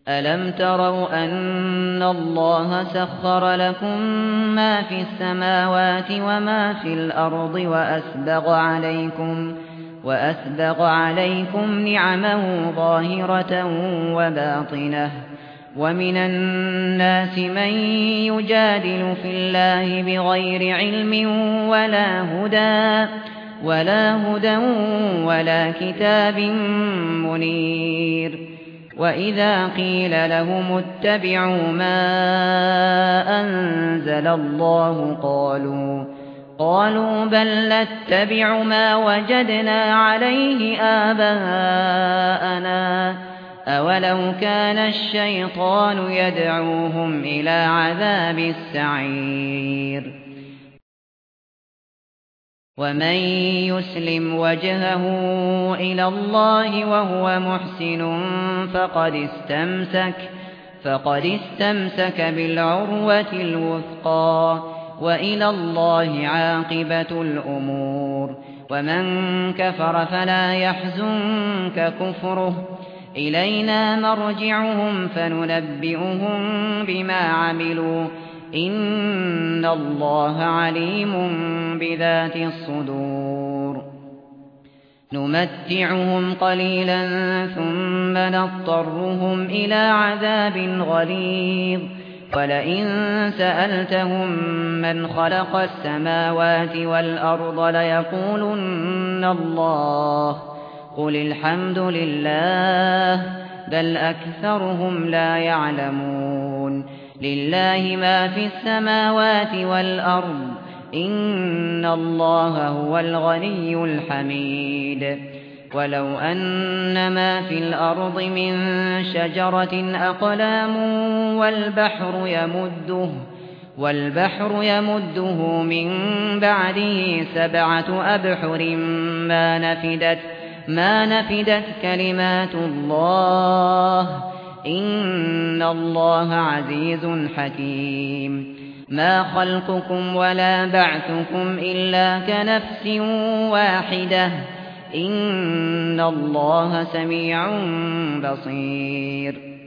ألم تروا أن الله سخر لكم ما في السماوات وما في الأرض وأسبغ عليكم نعمه ظاهرة وباطنة ومن الناس من يجادل في الله بغير علم ولا هدى ولا كتاب منير وإذا قيل لهم اتبعوا ما أنزل الله قالوا بل نتبع ما وجدنا عليه آباءنا أولو كان الشيطان يدعوهم إلى عذاب السعير ومن يسلم وجهه إلى الله وهو محسن فقد استمسك بالعروة الوثقى وإلى الله عاقبة الأمور ومن كفر فلا يحزنك كفره إلينا مرجعهم فننبئهم بما عملوا إن الله عليم بذات الصدور نمتعهم قليلا ثم نضطرهم إلى عذاب غليظ ولئن سألتهم من خلق السماوات والأرض ليقولن الله قل الحمد لله بل أكثرهم لا يعلمون لله ما في السماوات والأرض إن الله هو الغني الحميد ولو أن ما في الأرض من شجرة أقلام والبحر يمده من بعده 7 أبحر ما نفدت كلمات الله إن الله عزيز حكيم ما خلقكم ولا بعثكم إلا كنفس واحدة إن الله سميع بصير